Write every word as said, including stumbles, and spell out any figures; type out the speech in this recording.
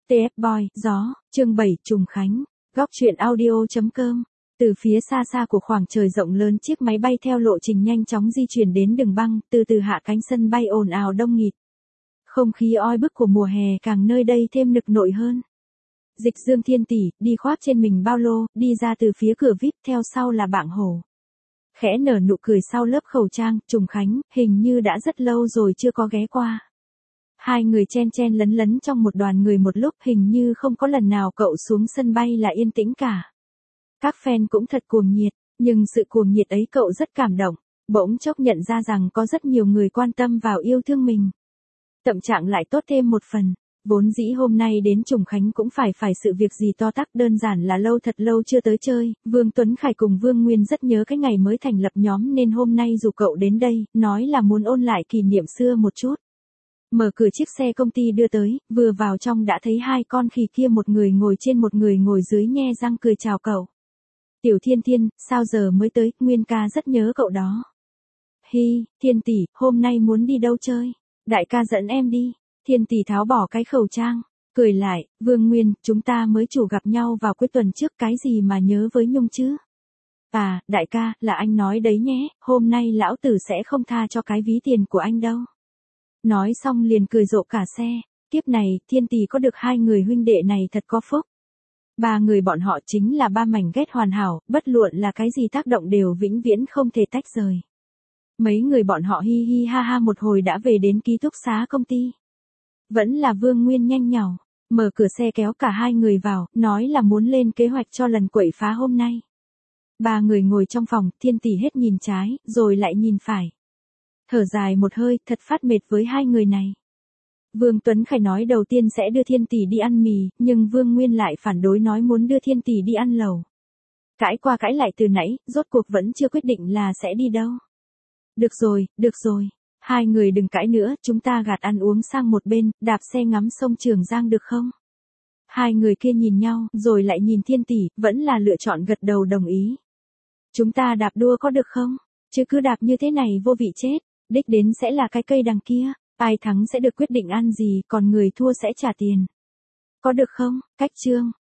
tê ép Boy, gió, chương bảy, Trùng Khánh, góc truyện audio.com. Từ phía xa xa của khoảng trời rộng lớn, chiếc máy bay theo lộ trình nhanh chóng di chuyển đến đường băng, từ từ hạ cánh, sân bay ồn ào đông nghịt. Không khí oi bức của mùa hè càng nơi đây thêm nực nội hơn. Dịch Dương Thiên Tỷ, đi khoác trên mình bao lô, đi ra từ phía cửa víp, theo sau là Bạng Hổ. Khẽ nở nụ cười sau lớp khẩu trang. Trùng Khánh, hình như đã rất lâu rồi chưa có ghé qua. Hai người chen chen lấn lấn trong một đoàn người một lúc, hình như không có lần nào cậu xuống sân bay là yên tĩnh cả. Các fan cũng thật cuồng nhiệt, nhưng sự cuồng nhiệt ấy cậu rất cảm động, bỗng chốc nhận ra rằng có rất nhiều người quan tâm vào yêu thương mình. Tâm trạng lại tốt thêm một phần. Vốn dĩ hôm nay đến Trùng Khánh cũng phải phải sự việc gì to tát, đơn giản là lâu thật lâu chưa tới chơi, Vương Tuấn Khải cùng Vương Nguyên rất nhớ cái ngày mới thành lập nhóm nên hôm nay dù cậu đến đây, nói là muốn ôn lại kỷ niệm xưa một chút. Mở cửa chiếc xe công ty đưa tới, vừa vào trong đã thấy hai con khỉ kia, một người ngồi trên một người ngồi dưới, nhe răng cười chào cậu. Tiểu Thiên Thiên, sao giờ mới tới, Nguyên ca rất nhớ cậu đó. Hi, Thiên tỷ, hôm nay muốn đi đâu chơi? Đại ca dẫn em đi. Thiên tỷ tháo bỏ cái khẩu trang, cười lại, Vương Nguyên, chúng ta mới chủ gặp nhau vào cuối tuần trước, cái gì mà nhớ với Nhung chứ? À, đại ca, là anh nói đấy nhé, hôm nay lão tử sẽ không tha cho cái ví tiền của anh đâu. Nói xong liền cười rộ cả xe. Kiếp này, Thiên tỷ có được hai người huynh đệ này thật có phúc. Ba người bọn họ chính là ba mảnh ghép hoàn hảo, bất luận là cái gì tác động đều vĩnh viễn không thể tách rời. Mấy người bọn họ hi hi ha ha một hồi đã về đến ký túc xá công ty. Vẫn là Vương Nguyên nhanh nhảu, mở cửa xe kéo cả hai người vào, nói là muốn lên kế hoạch cho lần quậy phá hôm nay. Ba người ngồi trong phòng, Thiên tỷ hết nhìn trái, rồi lại nhìn phải. Thở dài một hơi, thật phát mệt với hai người này. Vương Tuấn Khải nói đầu tiên sẽ đưa Thiên tỷ đi ăn mì, nhưng Vương Nguyên lại phản đối, nói muốn đưa Thiên tỷ đi ăn lẩu. Cãi qua cãi lại từ nãy, rốt cuộc vẫn chưa quyết định là sẽ đi đâu. Được rồi, được rồi. Hai người đừng cãi nữa, chúng ta gạt ăn uống sang một bên, đạp xe ngắm sông Trường Giang được không? Hai người kia nhìn nhau, rồi lại nhìn Thiên tỷ, vẫn là lựa chọn gật đầu đồng ý. Chúng ta đạp đua có được không? Chứ cứ đạp như thế này vô vị chết, đích đến sẽ là cái cây đằng kia, ai thắng sẽ được quyết định ăn gì, còn người thua sẽ trả tiền. Có được không? Cách chương.